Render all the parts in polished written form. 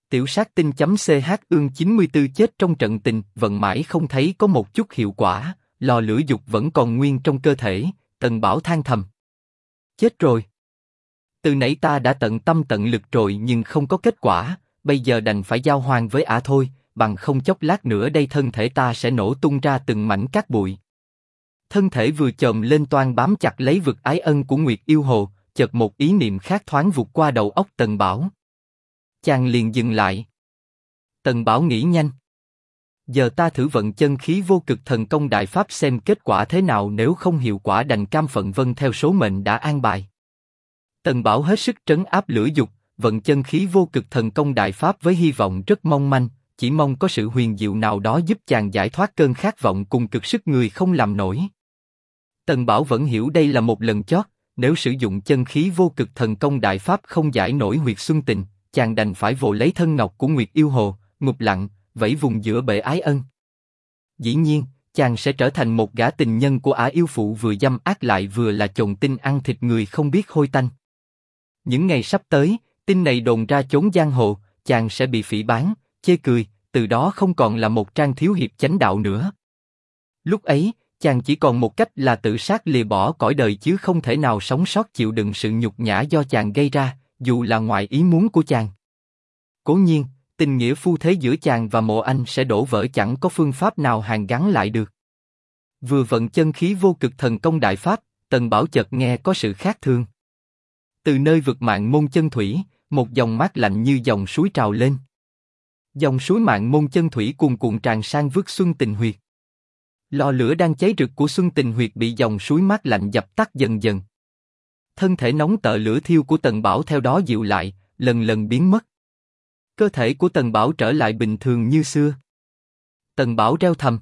Tiểu sát tinh.ch ương 94 chết trong trận tình, vận mãi không thấy có một chút hiệu quả, lò lửa dục vẫn còn nguyên trong cơ thể, Tần Bảo than thầm. Chết rồi. Từ nãy ta đã tận tâm tận lực rồi nhưng không có kết quả, bây giờ đành phải giao hoàng với ả thôi, bằng không chốc lát nữa đây thân thể ta sẽ nổ tung ra từng mảnh cát bụi. Thân thể vừa chồm lên toan bám chặt lấy vực ái ân của Nguyệt Yêu Hồ, chợt một ý niệm khác thoáng vụt qua đầu óc Tần Bảo. Chàng liền dừng lại. Tần Bảo nghĩ nhanh. Giờ ta thử vận chân khí vô cực thần công đại pháp xem kết quả thế nào, nếu không hiệu quả đành cam phận vâng theo số mệnh đã an bài. Tần Bảo hết sức trấn áp lửa dục, vận chân khí vô cực thần công đại pháp với hy vọng rất mong manh, chỉ mong có sự huyền diệu nào đó giúp chàng giải thoát cơn khát vọng cùng cực sức người không làm nổi. Tần Bảo vẫn hiểu đây là một lần chót, nếu sử dụng chân khí vô cực thần công đại pháp không giải nổi huyệt xuân tình, chàng đành phải vồ lấy thân ngọc của Nguyệt Yêu Hồ, ngục lặng, vẫy vùng giữa bể ái ân. Dĩ nhiên, chàng sẽ trở thành một gã tình nhân của ả yêu phụ vừa dâm ác lại vừa là chồn tinh ăn thịt người không biết hôi tanh. Những ngày sắp tới, tin này đồn ra chốn giang hồ, chàng sẽ bị phỉ báng, chê cười, từ đó không còn là một trang thiếu hiệp chánh đạo nữa. Lúc ấy, chàng chỉ còn một cách là tự sát lìa bỏ cõi đời chứ không thể nào sống sót chịu đựng sự nhục nhã do chàng gây ra, dù là ngoài ý muốn của chàng. Cố nhiên, tình nghĩa phu thế giữa chàng và Mộ Anh sẽ đổ vỡ, chẳng có phương pháp nào hàn gắn lại được. Vừa vận chân khí vô cực thần công đại pháp, Tần Bảo chợt nghe có sự khác thường. Từ nơi vực Mạng Môn Chân Thủy, một dòng mát lạnh như dòng suối trào lên. Dòng suối Mạng Môn Chân Thủy cuồn cuộn tràn sang vước Xuân Tình Huyệt. Lò lửa đang cháy rực của Xuân Tình Huyệt bị dòng suối mát lạnh dập tắt dần dần. Thân thể nóng tợ lửa thiêu của Tần Bảo theo đó dịu lại, lần lần biến mất. Cơ thể của Tần Bảo trở lại bình thường như xưa. Tần Bảo reo thầm.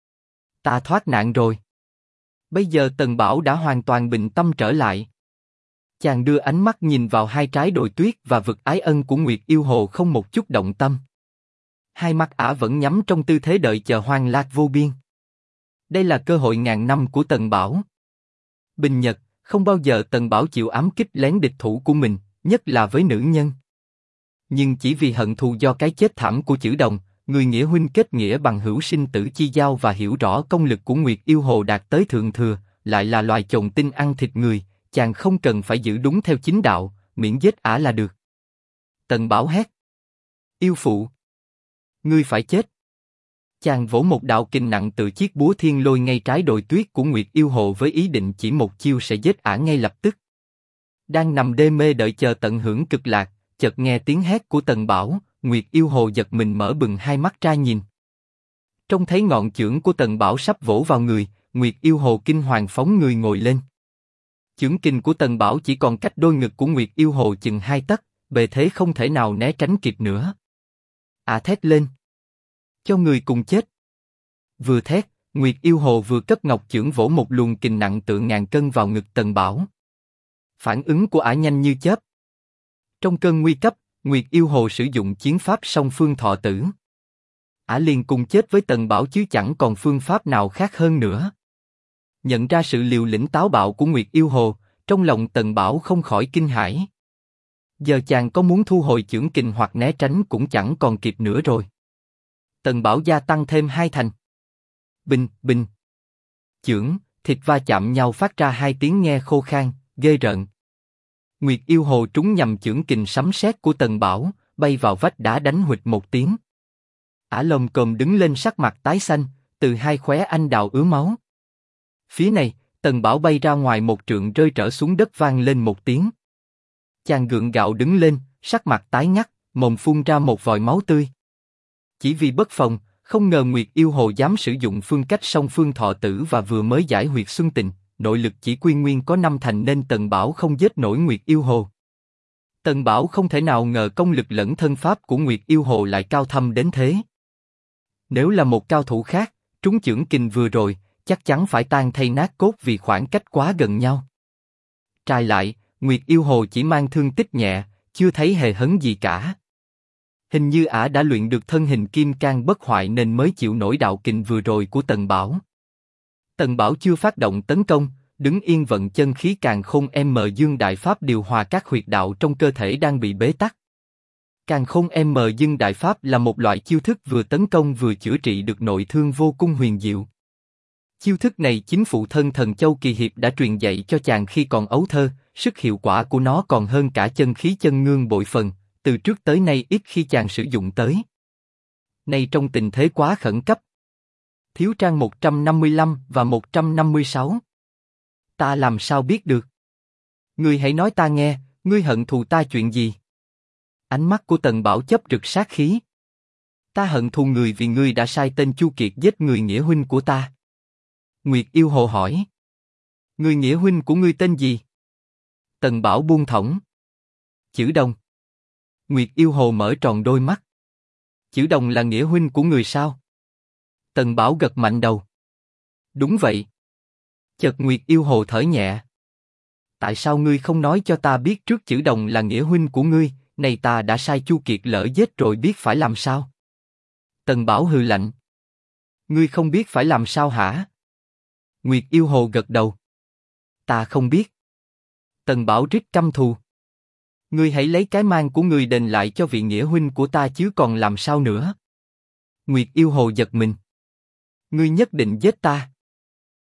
Ta thoát nạn rồi. Bây giờ Tần Bảo đã hoàn toàn bình tâm trở lại. Chàng đưa ánh mắt nhìn vào hai trái đồi tuyết và vực ái ân của Nguyệt Yêu Hồ không một chút động tâm. Hai mắt ả vẫn nhắm trong tư thế đợi chờ hoang lạc vô biên. Đây là cơ hội ngàn năm của Tần Bảo. Bình nhật, không bao giờ Tần Bảo chịu ám kích lén địch thủ của mình, nhất là với nữ nhân. Nhưng chỉ vì hận thù do cái chết thảm của Chữ Đồng, người nghĩa huynh kết nghĩa bằng hữu sinh tử chi giao và hiểu rõ công lực của Nguyệt Yêu Hồ đạt tới thượng thừa, lại là loài chồn tinh ăn thịt người, chàng không cần phải giữ đúng theo chính đạo, miễn giết ả là được. Tần Bảo hét. Yêu phụ! Ngươi phải chết! Chàng vỗ một đạo kình nặng từ chiếc búa thiên lôi ngay trái đồi tuyết của Nguyệt Yêu Hồ với ý định chỉ một chiêu sẽ giết ả ngay lập tức. Đang nằm đê mê đợi chờ tận hưởng cực lạc, chợt nghe tiếng hét của Tần Bảo, Nguyệt Yêu Hồ giật mình mở bừng hai mắt ra nhìn. Trông thấy ngọn chưởng của Tần Bảo sắp vỗ vào người, Nguyệt Yêu Hồ kinh hoàng phóng người ngồi lên. Chưởng kình của Tần Bảo chỉ còn cách đôi ngực của Nguyệt Yêu Hồ chừng 2 tấc, bề thế không thể nào né tránh kịp nữa. Thét lên. Cho người cùng chết. Vừa thét, Nguyệt Yêu Hồ vừa cất ngọc chưởng vỗ một luồng kình nặng tựa ngàn cân vào ngực Tần Bảo. Phản ứng của ả nhanh như chớp. Trong cơn nguy cấp, Nguyệt Yêu Hồ sử dụng chiến pháp song phương thọ tử. Ả liền cùng chết với Tần Bảo chứ chẳng còn phương pháp nào khác hơn nữa. Nhận ra sự liều lĩnh táo bạo của Nguyệt Yêu Hồ, trong lòng Tần Bảo không khỏi kinh hãi. Giờ chàng có muốn thu hồi chưởng kình hoặc né tránh cũng chẳng còn kịp nữa rồi. Tần Bảo gia tăng thêm 2 thành. Bình, bình. Chưởng, thịt va chạm nhau phát ra 2 tiếng nghe khô khan, ghê rợn. Nguyệt Yêu Hồ trúng nhầm chưởng kình sấm sét của Tần Bảo, bay vào vách đá đánh huỵch một tiếng. Ả lồm cồm đứng lên sắc mặt tái xanh, từ hai khóe anh đào ứa máu. Phía này, Tần Bảo bay ra ngoài một trượng rơi trở xuống đất vang lên một tiếng. Chàng gượng gạo đứng lên, sắc mặt tái ngắt, mồm phun ra một vòi máu tươi. Chỉ vì bất phòng, không ngờ Nguyệt Yêu Hồ dám sử dụng phương cách song phương thọ tử và vừa mới giải huyệt xuân tình, nội lực chỉ quy nguyên có 5 thành nên Tần Bảo không giết nổi Nguyệt Yêu Hồ. Tần Bảo không thể nào ngờ công lực lẫn thân pháp của Nguyệt Yêu Hồ lại cao thâm đến thế. Nếu là một cao thủ khác, trúng chưởng kình vừa rồi, chắc chắn phải tan thay nát cốt vì khoảng cách quá gần nhau. Trái lại, Nguyệt Yêu Hồ chỉ mang thương tích nhẹ, chưa thấy hề hấn gì cả. Hình như ả đã luyện được thân hình kim cang bất hoại nên mới chịu nổi đạo kình vừa rồi của Tần Bảo. Tần Bảo chưa phát động tấn công, đứng yên vận chân khí càn khôn dương đại pháp điều hòa các huyệt đạo trong cơ thể đang bị bế tắc. Càn khôn M dưng đại pháp là một loại chiêu thức vừa tấn công vừa chữa trị được nội thương vô cùng huyền diệu. Chiêu thức này chính phụ thân thần Châu Kỳ Hiệp đã truyền dạy cho chàng khi còn ấu thơ, sức hiệu quả của nó còn hơn cả chân khí chân ngương bội phần, từ trước tới nay ít khi chàng sử dụng tới. Nay trong tình thế quá khẩn cấp. Thiếu trang 155 và 156. Ta làm sao biết được? Ngươi hãy nói ta nghe, ngươi hận thù ta chuyện gì? Ánh mắt của Tần Bảo chấp rực sát khí. Ta hận thù người vì ngươi đã sai tên Chu Kiệt giết người nghĩa huynh của ta. Nguyệt Yêu Hồ hỏi. Người nghĩa huynh của ngươi tên gì? Tần Bảo buông thõng. Chữ Đồng. Nguyệt Yêu Hồ mở tròn đôi mắt. Chữ Đồng là nghĩa huynh của người sao? Tần Bảo gật mạnh đầu. Đúng vậy. Chợt Nguyệt Yêu Hồ thở nhẹ. Tại sao ngươi không nói cho ta biết trước Chữ Đồng là nghĩa huynh của ngươi, này ta đã sai Chu Kiệt lỡ giết rồi biết phải làm sao? Tần Bảo hừ lạnh. Ngươi không biết phải làm sao hả? Nguyệt Yêu Hồ gật đầu. Ta không biết. Tần Bảo rít căm thù. Ngươi hãy lấy cái mang của ngươi đền lại cho vị nghĩa huynh của ta chứ còn làm sao nữa? Nguyệt Yêu Hồ giật mình. Ngươi nhất định giết ta.